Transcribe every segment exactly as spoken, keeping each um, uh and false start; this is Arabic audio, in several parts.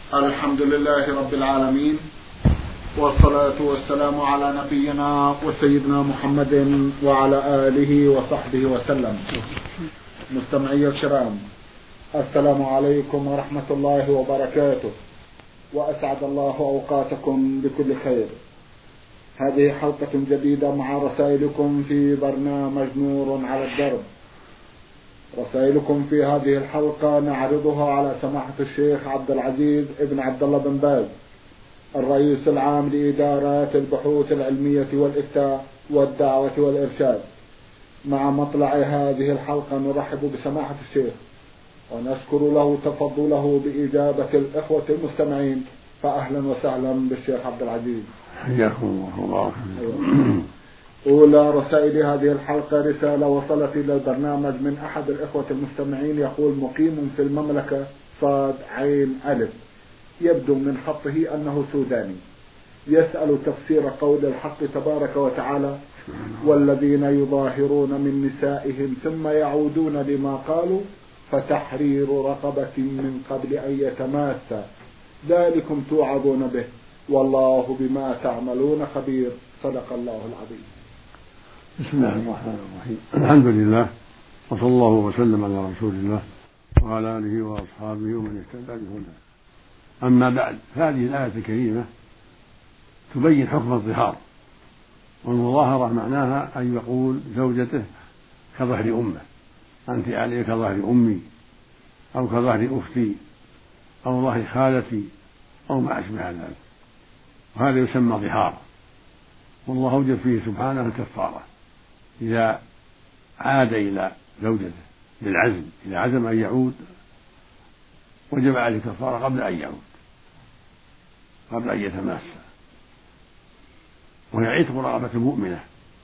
الحمد لله رب العالمين، والصلاة والسلام على نبينا وسيدنا محمد وعلى آله وصحبه وسلم. مستمعي الكرام، السلام عليكم ورحمة الله وبركاته، وأسعد الله أوقاتكم بكل خير. هذه حلقة جديدة مع رسائلكم في برنامج نور على الدرب. رسائلكم في هذه الحلقة نعرضها على سماحة الشيخ عبد العزيز ابن عبد الله بن باز، الرئيس العام لإدارات البحوث العلمية والإفتاء والدعوة والإرشاد. مع مطلع هذه الحلقة نرحب بسماحة الشيخ ونشكر له تفضله بإجابة الإخوة المستمعين، فأهلا وسهلا بالشيخ عبد العزيز. حياكم الله. أولى رسائل هذه الحلقة رسالة وصلت إلى البرنامج من أحد الإخوة المستمعين، يقول: مقيم في المملكة، صاد عين ألف، يبدو من خطه أنه سوداني، يسأل تفسير قول الحق تبارك وتعالى: والذين يظاهرون من نسائهم ثم يعودون لما قالوا فتحرير رقبة من قبل أن يتماسا، ذلكم توعظون به والله بما تعملون خبير، صدق الله العظيم. بسم الله الرحمن الرحيم. الحمد لله، وصلى الله وسلم على رسول الله وعلى آله وأصحابه ومن اهتدى بهداه. أما بعد، فهذه الآية الكريمة تبين حكم الظهار، والمظاهرة معناها أن يقول زوجته كظهر أمه: أنت علي كظهر أمي، أو كظهر أختي، أو ظهر خالتي، أو ما أشبه ذلك، وهذا يسمى ظهار. والله أوجب فيه سبحانه الكفارة إذا عاد إلى زوجته بالعزم، إذا عزم أن يعود وجب عليه الكفارة قبل أن يعود، قبل أن يتماسى، وهي عتق رقبة مؤمنة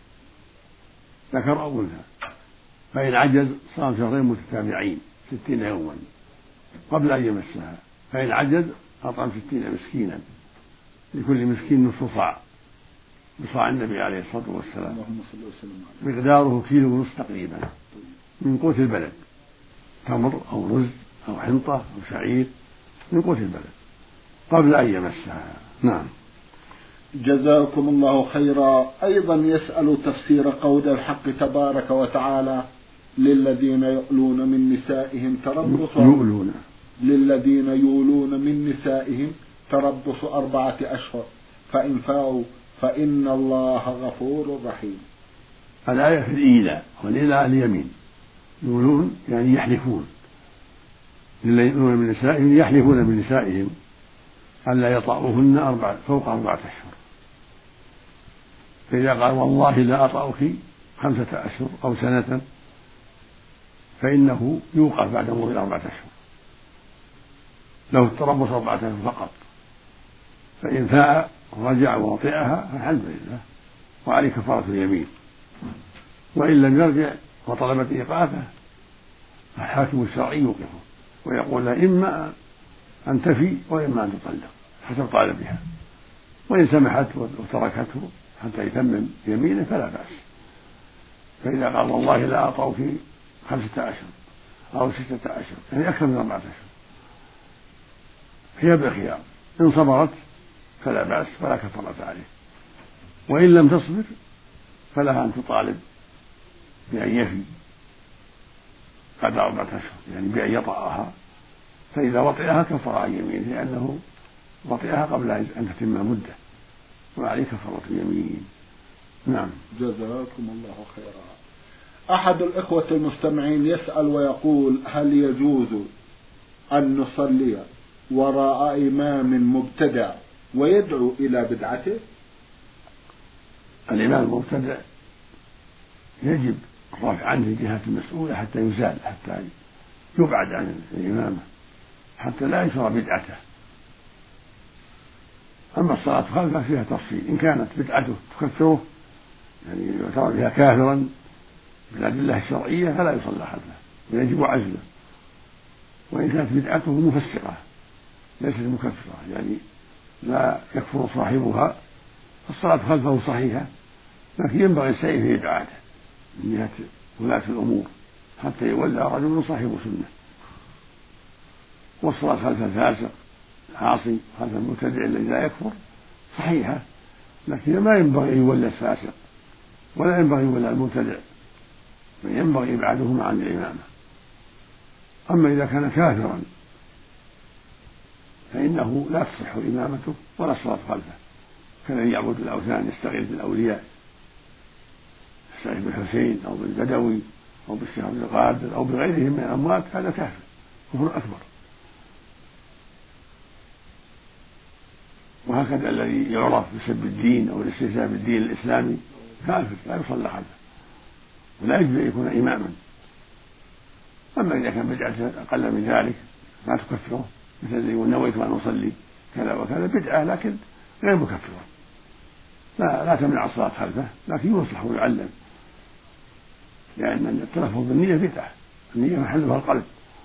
ذكر أو أنثى، فإن عجز صام شهرين متتابعين ستين يوما قبل أن يمسها، فإن عجز أطعم ستين مسكينا، لكل مسكين نصف صاع بصاع النبي عليه الصلاة والسلام، مقداره كيلو ونصف تقريبا من قوت البلد، تمر أو رز أو حنطة أو شعير من قوت البلد قبل أن يمسها. نعم. جزاكم الله خيرا. أيضا يسأل تفسير قول الحق تبارك وتعالى: للذين يؤلون من نسائهم تربص يؤلون للذين يؤلون من نسائهم تربص أربعة أشهر فإن فاءوا فإن الله غفور رحيم. الآية في الإيلاء، والإيلاء اليمين. يؤلون يعني يحلفون، للذين يؤلون من نسائهم يحلفون بنسائهم ألا يطأوهن أربعة فوق أربعة أشهر، فإذا قال والله لا أطأك خمسة أشهر أو سنة فإنه يوقف بعد مرور أربعة أشهر، له التربص أربعة أشهر فقط، فإن فاء ورجع ووطئها فالحمد لله وعليه كفارة اليمين، وإن لم يرجع وطلبت إيقافه فالحاكم الشرعي يوقفه ويقول لها إما أن تفي وإما أن تطلق حسب طالبها، وإن سمحت وتركته حتى يتمم يمينه فلا بأس. فإذا قال والله لا أعطوك خمسة أشهر أو ستة أشهر يعني أكثر من أربعة أشهر هي بخيار، إن صبرت فلا بأس فلا كفارة عليه، وإن لم تصبر فلها أن تطالب بأن يفي بعد أربعة أشهر، يعني بأن يطأها، فإذا وطئها كفر عن يمينه لأنه وطئها قبل أن تتم مدة، وعليه كفارة اليمين. نعم. جزاكم الله خيرا. أحد الإخوة المستمعين يسأل ويقول: هل يجوز أن نصلي وراء إمام مبتدع ويدعو إلى بدعته؟ الإمام المبتدع يجب الرفع عنه الجهات المسؤولة حتى يزال، حتى يبعد عن الإمامة، حتى لا يشرع بدعته. أما الصلاة خلفه فيها تفصيل، إن كانت بدعته تكفره يعني يعتبر بها كافرا بالأدلة الشرعية فلا يصلى خلفه ويجب عزله، وإن كانت بدعته مفسرة ليست مكفرة يعني لا يكفر صاحبها فالصلاة خلفه صحيحة، لكن ينبغي السعي في إبعاده من جهة ولاة الأمور حتى يولى رجل صاحب سنة، والصلاة خلف الفاسق عاصي خلف المبتدع الذي لا يكفر صحيحة، لكن ما ينبغي أن يولى الفاسق ولا ينبغي أن يولى المبتدع، بل ينبغي إبعادهما عن الإمامة. أما إذا كان كافرا فإنه لا تصح إمامته ولا الصلاة خلفه، كالذي يعبد الأوثان يستغيث بالأولياء، يستغيث بالحسين أو بالبدوي أو بالشيخ عبد القادر أو بغيرهم من الأموات، هذا كافر كفر أكبر. وهكذا الذي يعرف بسب الدين أو الاستهزاء بالدين الإسلامي كافر لا يصلى خلفه ولا يجب أن يكون إماما. أما إذا كان بدعة أقل من ذلك لا تكفره، مثل الذي يقول نويت أن أصلي كذا وكذا، بدعة لكن غير مكفرة، لا, لا تمنع الصلاة خلفه، لكن ينصح ويعلم، لأن التلفظ بالنية بدعة، النية محلها القلب.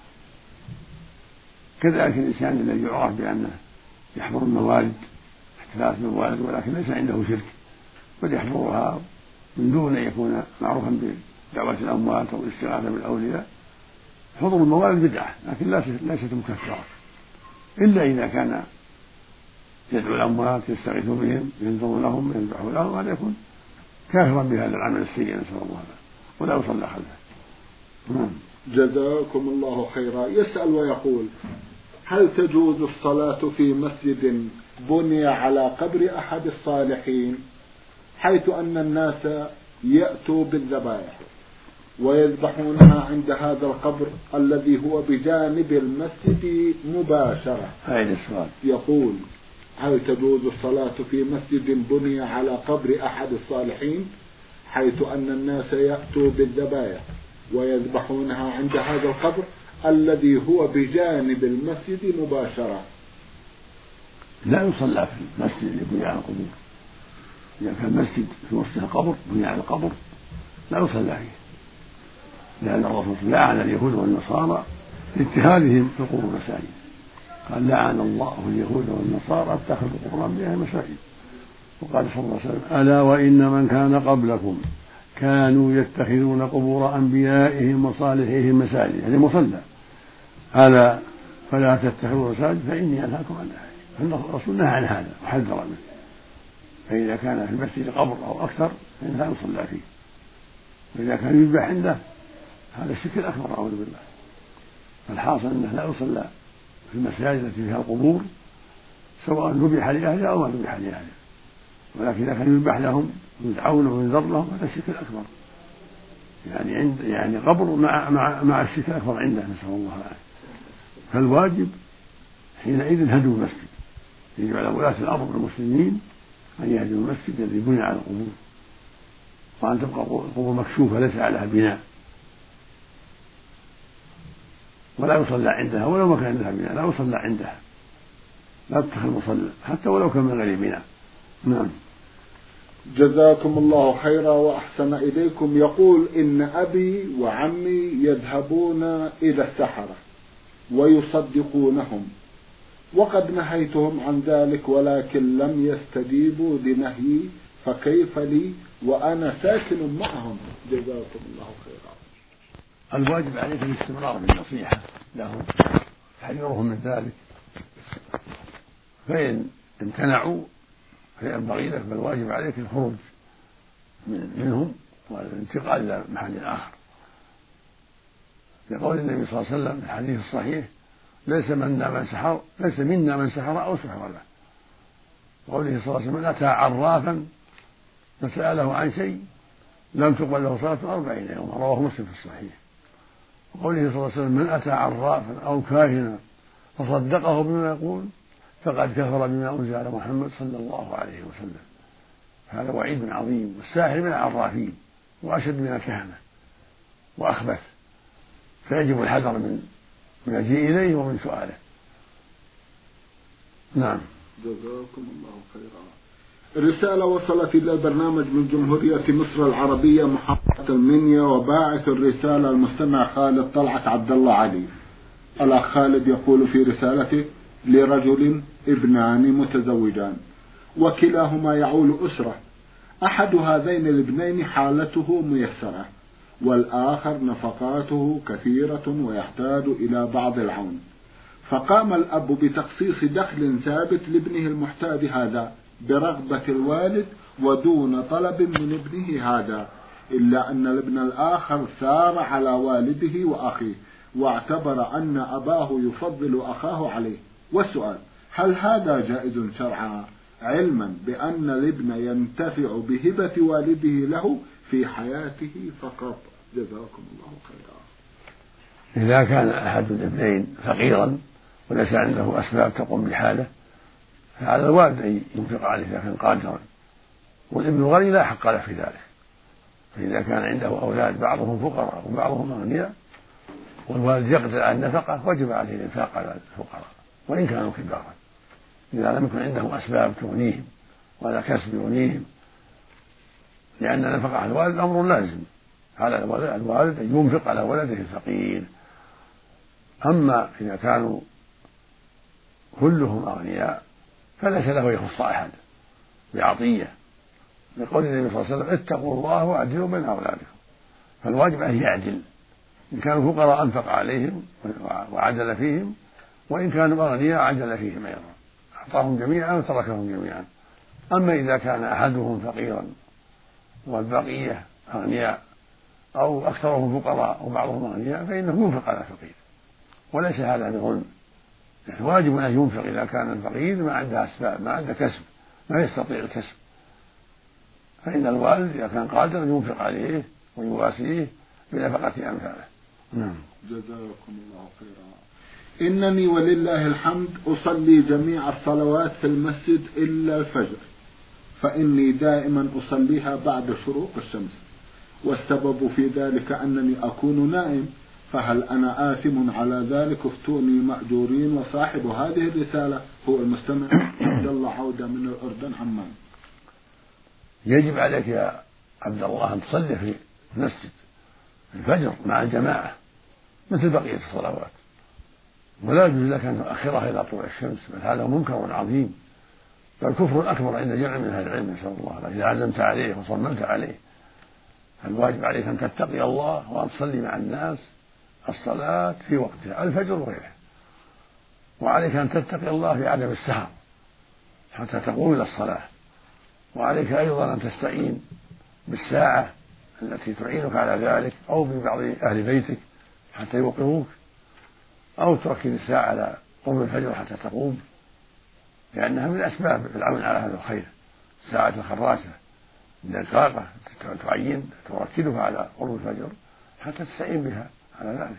كذلك الإنسان الذي يعرف بأنه يحضر الموالد احتفالات الموالد ولكن ليس عنده شرك، بل يحضرها من دون أن يكون معروفا بدعوة الأموات أو الاستغاثة بالأولياء، حضور الموالد بدعة لكن ليست مكفرة، إلا إذا كان يدعو الأموات يستغيث بهم ينذر لهم يذبح لهم، هذا يكون كافرا بهذا العمل السيء نسأل الله ولا يصلى خلفه. جزاكم الله خيرا. يسأل ويقول: هل تجوز الصلاة في مسجد بني على قبر أحد الصالحين حيث أن الناس يأتوا بالذبائح ويذبحونها عند هذا القبر الذي هو بجانب المسجد مباشرة؟ يقول: هل تجوز الصلاة في مسجد بني على قبر أحد الصالحين حيث أن الناس يأتوا بالذبائح ويذبحونها عند هذا القبر الذي هو بجانب المسجد مباشرة؟ لا يصلى في المسجد اللي بني على القبور، إذا كان مسجد في وسط القبر بني على القبر لا يصلى فيه، لأن الرسول لعن اليهود والنصارى لاتخاذهم في القبور مساجد، قال: لعن الله اليهود والنصارى اتخذوا قبور أنبيائهم مساجد. وقال صلى الله عليه وسلم: ألا وإن من كان قبلكم كانوا يتخذون قبور أنبيائهم وصالحيهم مساجد، يعني مصلى، ألا فلا تتخذوا مساجد فإني أنهاكم عن ذلك. فإن الرسول نهى عن هذا وحذر منه، فإذا كان في المسجد قبر أو أكثر فإنه لا يصلى فيه، وإذا كان يذبح عنده هذا الشرك الأكبر أعوذ بالله. فالحاصل أنه لا يصلى في المساجد التي فيها القبور سواء ذبح لأهلها أو ما ذبح لأهلها، ولكن إذا كان يذبح لهم ويدعون وينذر لهم هذا الشرك الأكبر، يعني عند يعني قبر مع مع مع الشرك الأكبر عنده نسأل الله العافية. فالواجب حينئذ هدم المسجد، يجب على ولاة الأمر المسلمين أن يهدموا المسجد الذي بني على القبور، وأن تبقى القبور مكشوفة ليس عليها بناء، ولا يصلى عندها ولو ما كان عندها بناء، لا يصلى عندها، لا تتخذ مصلى حتى ولو كان من غير بناء. نعم. جزاكم الله خيرا وأحسن إليكم. يقول: إن أبي وعمي يذهبون إلى السحرة ويصدقونهم، وقد نهيتهم عن ذلك ولكن لم يستجيبوا لنهيي، فكيف لي وأنا ساكن معهم؟ جزاكم الله خيرا. الواجب عليك الاستمرار بالنصيحة لهم، تحذيرهم من ذلك، فإن امتنعوا فينبغي لك بل واجب عليك الخروج منهم والانتقال إلى محل آخر، لقول النبي صلى الله عليه وسلم في الحديث الصحيح: ليس منا من سحر ليس منا من سحر أو سحر له. وقوله صلى الله عليه وسلم: من أتى عرافا فسأله عن شيء لم تقبل له صلاة أربعين يوما، رواه مسلم في الصحيح. وقوله صلى الله عليه وسلم: من أتى عرافا أو كاهنا فصدقه بما يقول فقد كفر بما أنزل على محمد صلى الله عليه وسلم. هذا وعيد عظيم، والساحر من العرافين وأشد من الكهنة وأخبث، فيجب الحذر من من المجيء إليه ومن سؤاله. نعم. جزاكم الله خيرا. رسالة وصلت إلى البرنامج من جمهورية مصر العربية محافظة المنيا، وباعث الرسالة المستمع خالد طلعت عبد الله علي. الأخ خالد يقول في رسالته: لرجل ابنان متزوجان وكلاهما يعول أسرة، أحد هذين الابنين حالته ميسرة والآخر نفقاته كثيرة ويحتاج إلى بعض العون، فقام الأب بتخصيص دخل ثابت لابنه المحتاج هذا برغبة الوالد ودون طلب من ابنه هذا، إلا أن الابن الآخر ثار على والده وأخيه واعتبر أن أباه يفضل أخاه عليه. والسؤال: هل هذا جائز شرعا، علما بأن الابن ينتفع بهبة والده له في حياته فقط؟ جزاكم الله خيرا. إذا كان أحد الابنين فقيرا وليس عنده أسباب تقوم بحاله فعلى الوالد أن ينفق عليه إذا كان قادرا، والابن غني لا حق له في ذلك. فإذا كان عنده أولاد بعضهم فقراء وبعضهم أغنياء والوالد يقدر على النفقة وجب عليه الإنفاق على الفقراء وإن كانوا كبارا، إذا لم يكن عندهم أسباب تغنيهم ولا كسب يغنيهم، لأن نفقة على الوالد أمر لازم على الوالد أن ينفق على ولده الفقير. أما إذا كانوا كلهم أغنياء فليس له يخص أحد بعطية، لقول النبي صلى الله عليه وسلم: اتقوا الله واعدلوا بين أولادكم. فالواجب أن يعدل، إن كانوا فقراء أنفق عليهم وعدل فيهم، وإن كانوا أغنياء عدل فيهم أيضا، أعطاهم جميعا وتركهم جميعا. أما إذا كان أحدهم فقيرا والبقية أغنياء أو أكثرهم فقراء وبعضهم أغنياء فإنه ينفق على الفقير، وليس هذا بظلم. الواجب أن ينفق إذا كان الفقير ما عنده أسباب، ما عنده كسب، ما يستطيع الكسب، فإن الوالد إذا كان قادر ينفق عليه ويواسيه بنفقة أمثاله. نعم. جزاكم الله خيرا. إنني ولله الحمد أصلي جميع الصلوات في المسجد إلا الفجر، فإني دائما أصليها بعد شروق الشمس، والسبب في ذلك أنني أكون نائم، فهل أنا آثم على ذلك؟ افتوني مأجورين. وصاحب هذه الرسالة هو المستمع عبد الله عودة من الأردن عمان. يجب عليك يا عبد الله أن تصلي في المسجد الفجر مع الجماعة مثل بقية الصلوات، ولا يجوز لك أن تؤخرها إلى طلوع الشمس، بل هذا منكر عظيم، بل كفر أكبر عند جمع من أهل العلم، نسأل الله إذا عزمت عليه وصممت عليه. الواجب عليك أن تتقي الله وأن تصلي مع الناس الصلاة في وقتها، الفجر وغيره، وعليك أن تتقي الله في عدم السهر حتى تقوم إلى الصلاة، وعليك أيضا أن تستعين بالساعة التي تعينك على ذلك أو ببعض أهل بيتك حتى يوقظوك، أو تركز الساعة على قرب الفجر حتى تقوم، لأنها من أسباب العون على هذا الخير. الساعة الخراشة الدقاقة تعين تركزها على قرب الفجر حتى تستعين بها على ذلك.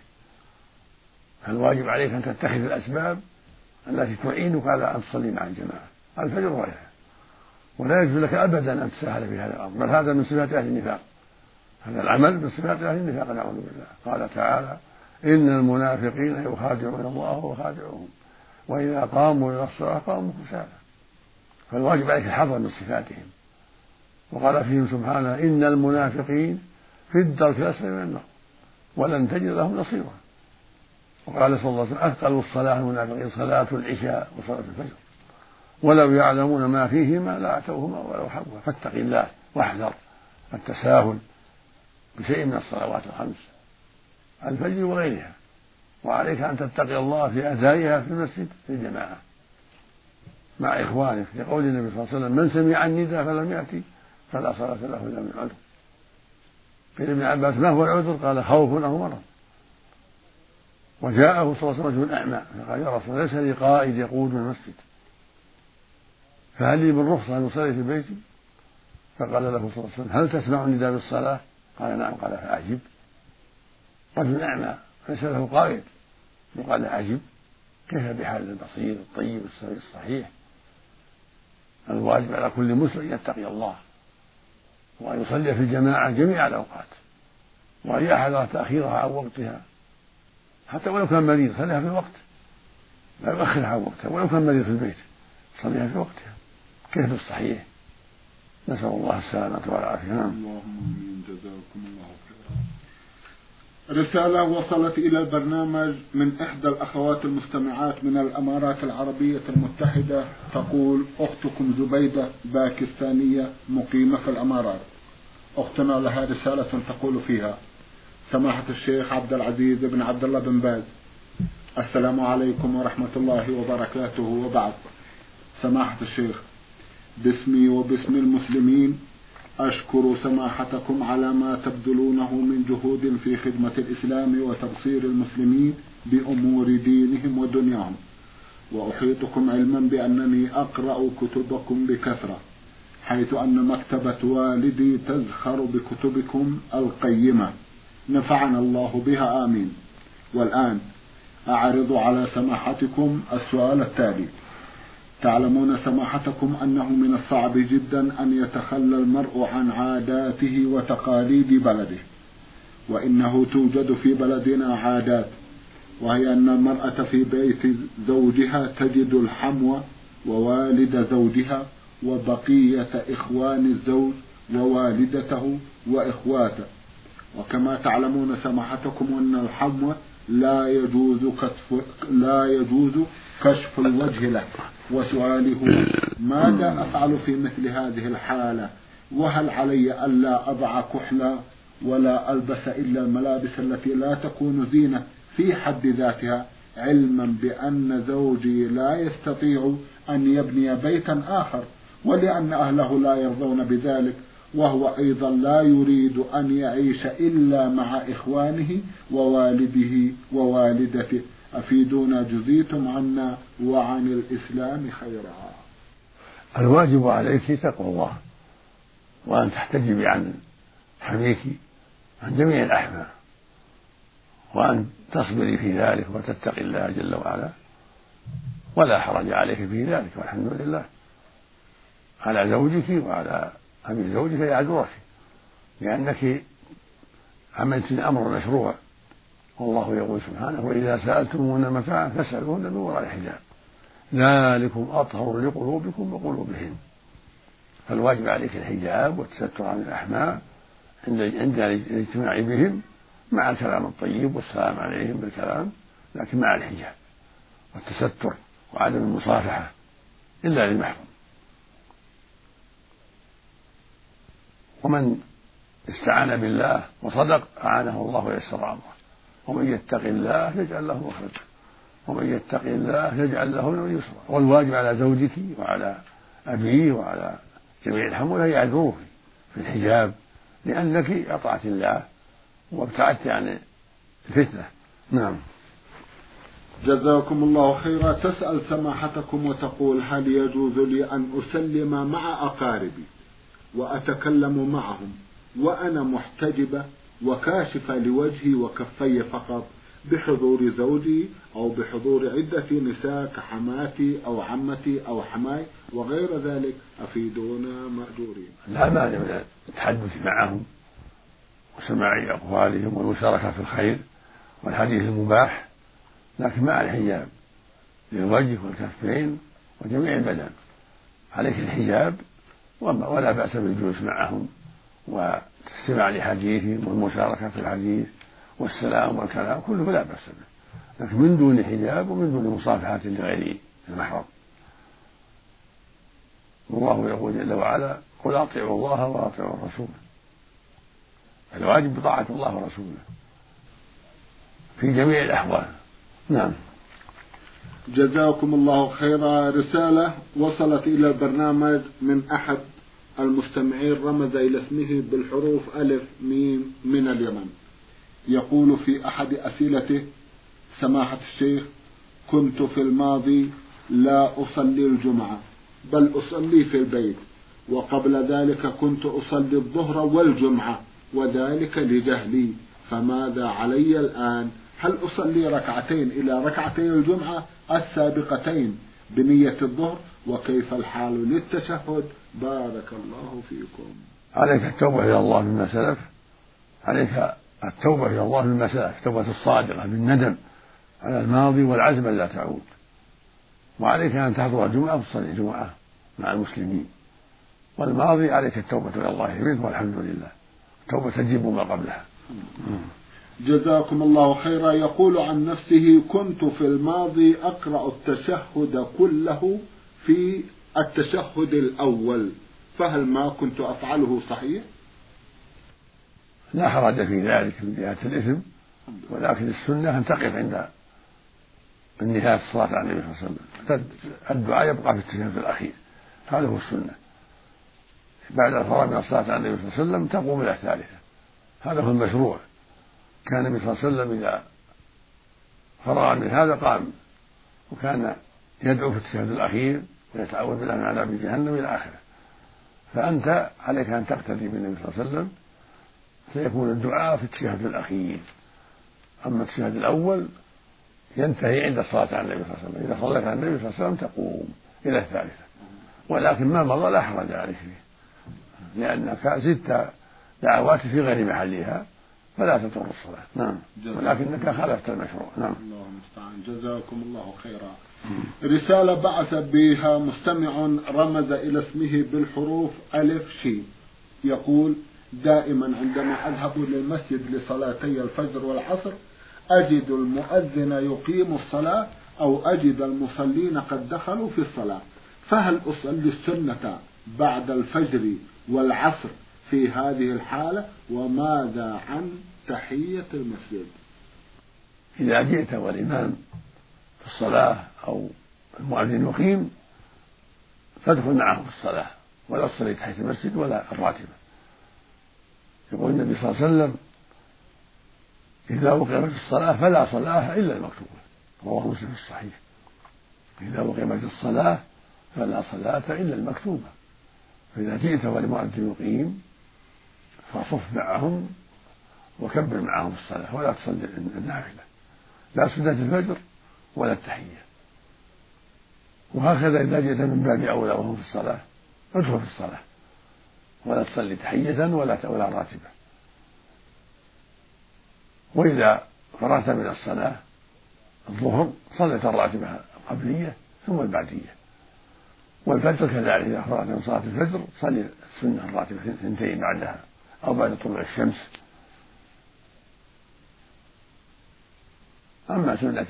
فالواجب عليك أن تتخذ الأسباب التي تعينك على أن تصلي مع الجماعة الفجر وغيرها، ولا يجوز لك أبدا أن تساهل في هذا الأمر، بل هذا من صفات أهل النفاق، هذا العمل من صفات أهل النفاق نعوذ بالله. قال تعالى: إن المنافقين يخادعون الله وخادعهم وإذا قاموا إلى الصلاة قاموا كسالى. فالواجب عليك الحذر من صفاتهم. وقال فيهم سبحانه: إن المنافقين في الدرك الأسفل من النار ولن تجد لهم نصيرا. وقال صلى الله عليه وسلم: أثقل الصلاة المنافقين صلاة العشاء وصلاة الفجر ولو يعلمون ما فيهما لأتوهما ولو حبوا. فاتق الله واحذر التساهل بشيء من الصلوات الخمس الفجر وغيرها، وعليك أن تتقي الله في أدائها في المسجد في الجماعة مع إخوانك، لقول النبي صلى الله عليه وسلم: من سمع النداء فلم يأتي فلا صلاة له إلا من عذر. قيل ابن عباس: ما هو العذر؟ قال: خوف أو مرض. وجاءه صلى الله عليه وسلم رجل أعمى فقال: يا رسول الله ليس لي قائد يقود من المسجد، فهل لي من رخصة أن أصلي في بيتي؟ فقال له صلى الله عليه وسلم: هل تسمع النداء بالصلاة؟ قال: نعم. قال: فأعجب. رجل أعمى ليس له قائد يقال: أعجب، كيف بحال البصير الطيب الصحيح؟ الواجب على كل مسلم أن يتقي الله وأن يصلي في الجماعة جميع الأوقات، وأن يحذر تأخيرها عن وقتها، حتى ولو كان مريض صليها في الوقت، لا يؤخرها عن وقتها، ولو كان مريض في البيت صليها في وقتها، كيف بالصحيح. نسأل الله السلامة والعافية. اللهم آمين. جزاكم الله خيرا. رسالة وصلت إلى البرنامج من إحدى الأخوات المستمعات من الأمارات العربية المتحدة، تقول: أختكم زبيدة باكستانية مقيمة في الأمارات. أختنا لها رسالة تقول فيها: سماحة الشيخ عبد العزيز بن عبد الله بن باز، السلام عليكم ورحمة الله وبركاته، وبعد. سماحة الشيخ، باسمي وباسم المسلمين أشكر سماحتكم على ما تبذلونه من جهود في خدمة الإسلام وتبصير المسلمين بأمور دينهم ودنياهم، وأحيطكم علما بأنني أقرأ كتبكم بكثرة، حيث أن مكتبة والدي تزخر بكتبكم القيمة، نفعنا الله بها آمين. والآن أعرض على سماحتكم السؤال التالي. تعلمون سماحتكم أنه من الصعب جدا أن يتخلى المرء عن عاداته وتقاليد بلده، وإنه توجد في بلدنا عادات، وهي أن المرأة في بيت زوجها تجد الحمو ووالد زوجها وبقية إخوان الزوج ووالدته وإخواته. وكما تعلمون سماحتكم أن الحمو لا يجوز كشف لا يجوز كشف الوجه له. وسؤالي هو: ماذا أفعل في مثل هذه الحالة؟ وهل علي ألا أضع كحلا ولا ألبس إلا الملابس التي لا تكون زينة في حد ذاتها، علما بأن زوجي لا يستطيع أن يبني بيتا آخر، ولأن أهله لا يرضون بذلك، وهو أيضا لا يريد أن يعيش إلا مع إخوانه ووالده ووالدته. أفيدونا جزيتم عنا وعن الإسلام خيرا. الواجب عليك تقوى الله، وأن تحتجبي عن حميك عن جميع الأحمى، وأن تصبري في ذلك وتتقي الله جل وعلا، ولا حرج عليك في ذلك، والحمد لله. على زوجك وعلى أبي زوجك يعذرك، لأنك عملت أمر مشروع، والله يقول سبحانه: وإذا سألتموهن متاعا فاسألوهن من وراء الحجاب ذلكم أطهر لقلوبكم وقلوبهن. فالواجب عليك الحجاب والتستر عن الأحمى عند الاجتماع بهم، مع الكلام الطيب والسلام عليهم بالكلام، لكن مع الحجاب والتستر وعدم المصافحة إلا للمحرم. ومن استعان بالله وصدق أعانه الله ويسر أمره، ومن يتق الله يجعل له مخرجا، ومن يتق الله يجعل له من يسرا. والواجب على زوجك وعلى أبيه وعلى جميع الحمولة يعذروه في الحجاب، لأنك أطعت الله وابتعدت عن الفتنة. نعم. جزاكم الله خيرا. تسأل سماحتكم وتقول: هل يجوز لي أن أسلم مع أقاربي وأتكلم معهم وأنا محتجبة وكاشفة لوجهي وكفي فقط، بحضور زوجي أو بحضور عدة نساء كحماتي أو عمتي أو حماي وغير ذلك؟ أفيدونا مأجورين. لا مانع من التحدث معهم وسماع أقوالهم والمشاركة في الخير والحديث المباح، لكن مع الحجاب للوجه والكفين وجميع البدن. عليك الحجاب، ولا بأس بالجلوس معهم والاستماع لحديثهم والمشاركة في الحديث والسلام والكلام، كله لا بأس به، لكن من دون حجاب ومن دون مصافحة لغير المحرم. والله يقول جل وعلا: قل أطيعوا الله وأطيعوا الرسول. الواجب بطاعة الله ورسوله في جميع الأحوال. نعم. جزاكم الله خيرا. رسالة وصلت إلى البرنامج من أحد المستمعين، رمز إلى اسمه بالحروف ألف ميم من اليمن. يقول في أحد أسئلته: سماحة الشيخ، كنت في الماضي لا أصلي الجمعة بل أصلي في البيت، وقبل ذلك كنت أصلي الظهر والجمعة، وذلك لجهلي، فماذا علي الآن؟ هل أصلي ركعتين إلى ركعتي الجمعة السابقتين بنية الظهر؟ وكيف الحال للتشهد؟ بارك الله فيكم. عليك التوبة إلى الله مما سلف، عليك التوبة إلى الله مما سلف، التوبة الصادقة بالندم على الماضي والعزم لا تعود. وعليك أن تحضر الجمعة وتصلي الجمعة مع المسلمين، والماضي عليك التوبة إلى الله منه، والحمد لله، التوبة تجيب ما قبلها. جزاكم الله خيرا. يقول عن نفسه: كنت في الماضي أقرأ التشهد كله في التشهد الأول، فهل ما كنت أفعله صحيح؟ لا حرج في ذلك من جهة الإثم، ولكن السنة أن تقف عند النهاية الصلاة على النبي صلى الله عليه وسلم، الدعاء يبقى في التشهد الأخير، هذا هو السنة. بعد الفراغ من الصلاة على النبي صلى الله عليه وسلم تقوم إلى الثالثة، هذا هو المشروع. كان النبي صلى الله عليه وسلم إذا فرغ من هذا قام وكان يدعو في التشهد الأخير ويتعوذ بالله من عذاب جهنم إلى آخره. فأنت عليك أن تقتدي بالنبي صلى الله عليه وسلم، فيكون الدعاء في التشهد الأخير. أما التشهد الأول ينتهي عند الصلاة على النبي صلى الله عليه وسلم، إذا صليت على النبي صلى الله عليه وسلم تقوم إلى الثالثة، ولكن ما مضى لا حرج عليك فيه، لأنك زدت دعوات في غير محلها فلا تضر الصلاة. نعم، ولكنك خالفت المشروع. نعم. الله المستعان، جزاكم الله خيرا. رسالة بعث بها مستمع رمز إلى اسمه بالحروف ألف شين، يقول: دائما عندما أذهب للمسجد لصلاتي الفجر والعصر أجد المؤذن يقيم الصلاة أو أجد المصلين قد دخلوا في الصلاة، فهل أصلي السنة بعد الفجر والعصر في هذه الحالة؟ وماذا عن تحية المسجد؟ إذا جئت والإمام في الصلاة أو المؤذن يقيم فادخل معه في الصلاة ولا تصلي تحية المسجد ولا الراتبة. يقول النبي صلى الله عليه وسلم: إذا أقيمت الصلاة فلا صلاة إلا المكتوبة، رواه مسلم في الصحيح. إذا أقيمت الصلاة فلا صلاة إلا المكتوبة. فإذا جئت والمؤذن يقيم فصف معهم وكبر معهم الصلاة ولا تصلي النافلة، لا سنة الفجر ولا التحية. وهكذا إذا جئت من باب أولى وهم في الصلاة ادخل في الصلاة ولا تصلي تحية ولا ولا راتبة. وإذا فرغت من الصلاة الظهر صليت الراتبة القبلية ثم البعدية، والفجر كذلك إذا فرغت من صلاة الفجر صلي السنة الراتبة اثنتين بعدها أو بعد طلوع الشمس. أما سنة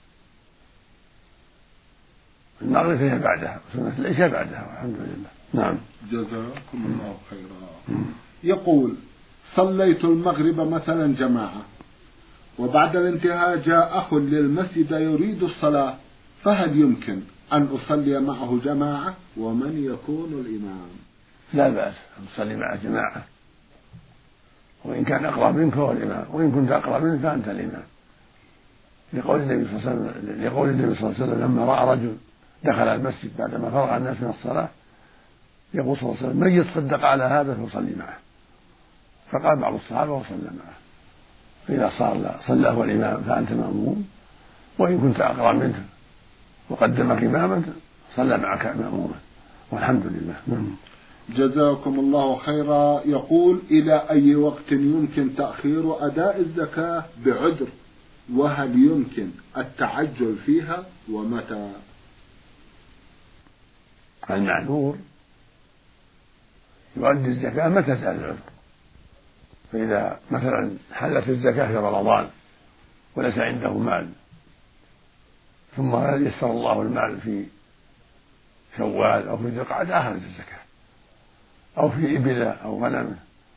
المغرب فهي بعدها، وسنة العشاء بعدها، والحمد لله. نعم. جزاكم الله خيرا. يقول: صليت المغرب مثلا جماعة، وبعد الانتهاء جاء أخ للمسجد يريد الصلاة، فهل يمكن أن أصلي معه جماعة؟ ومن يكون الإمام؟ لا بأس أن تصلي مع جماعة، وإن كان أقرب منك هو الإمام، وإن كنت أقرب منك فأنت الإمام، لقول النبي صلى الله عليه وسلم لقول النبي صلى الله عليه وسلم لما رأى رجل دخل المسجد بعدما فرغ الناس من الصلاة يقول صلى الله عليه وسلم: من يتصدق على هذا فيصلي معه. فقال بعض الصحابة وصلى معه. فإذا صار صلى هو الإمام فأنت مأموم، وإن كنت أقرب منه وقدمك إماما صلى معك مأموما، والحمد لله. جزاكم الله خيرا. يقول: إلى أي وقت يمكن تأخير أداء الزكاة بعذر؟ وهل يمكن التعجل فيها؟ ومتى؟ المعذور يؤدي الزكاة متى زال العذر. فإذا مثلا حلت الزكاة في رمضان وليس عنده مال، ثم يسر الله المال في شوال أو في ذي القعدة أخرج الزكاة، أو في إبله أو غنمه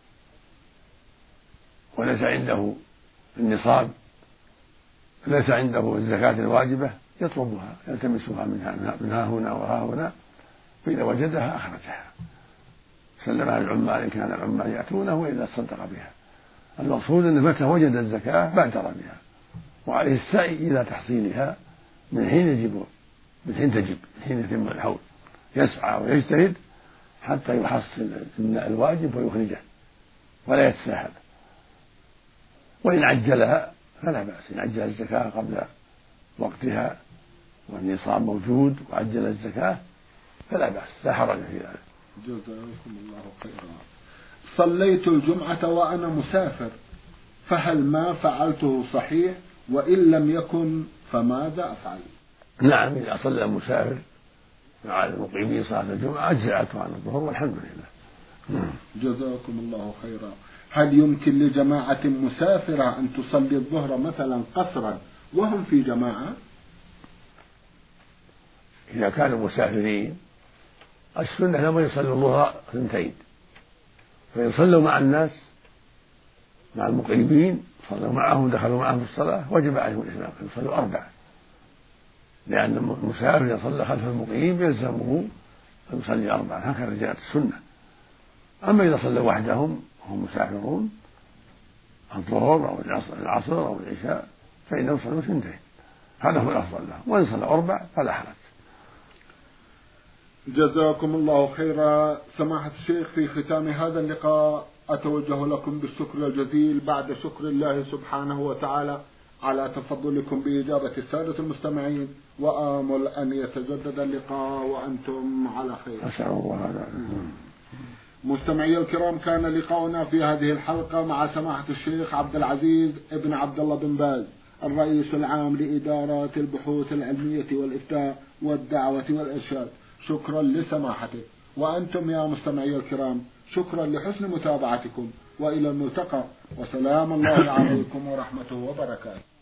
وليس عنده النصاب، ليس عنده الزكاة الواجبة يطلبها يلتمسها منها منها هنا وها هنا، فإذا وجدها أخرجها سلمها للعمال إن كان العمال يأتونه وإذا صدق بها. المقصود أنه متى وجد الزكاة بادر بها، وعليه السعي إلى تحصيلها من حين يجب من حين تجب من حين يتم الحول، يسعى ويجتهد حتى يحصل الواجب ويخرجه ولا يتساهل. وإن عجلها فلا بأس، إن عجل الزكاة قبل وقتها والنصاب موجود وعجل الزكاة فلا بأس، لا حرج في ذلك. جزاكم الله خيرا. صليت الجمعة وأنا مسافر، فهل ما فعلته صحيح؟ وإن لم يكن فماذا أفعل؟ نعم، إذا صلى المسافر مع المقيمين صلاة الجمعة أجزأته عن الظهر والحمد لله. جزاكم الله خيرا. هل يمكن لجماعة مسافرة أن تصلي الظهر مثلا قصرا وهم في جماعة؟ إذا كانوا مسافرين السنة لما يصلوا الظهر اثنتين، فإن صلوا مع الناس مع المقيمين صلوا معهم دخلوا معهم في الصلاة وجب عليهم الإتمام، يصلوا أربعة. لأن المسافر إذا صلى خلف المقيم يلزمه أن يصلي أربعا، هكذا جاءت السنة. أما إذا صلى وحدهم وهم مسافرون الظهر أو العصر أو العشاء فإنهم يصلوا اثنتين، هذا هو الأفضل لهم، وإن صلى أربع فلا حرج. جزاكم الله خيرا. سماحة الشيخ، في ختام هذا اللقاء أتوجه لكم بالشكر الجزيل بعد شكر الله سبحانه وتعالى على تفضلكم بإجابة السادة المستمعين، وآمل أن يتجدد اللقاء وأنتم على خير. أسأل الله هذا. مستمعي الكرام، كان لقاؤنا في هذه الحلقة مع سماحة الشيخ عبد العزيز ابن عبد الله بن باز، الرئيس العام لإدارات البحوث العلمية والإفتاء والدعوة والإرشاد. شكرا لسماحته، وأنتم يا مستمعي الكرام شكرا لحسن متابعتكم، وإلى الملتقى، وسلام الله عليكم ورحمته وبركاته.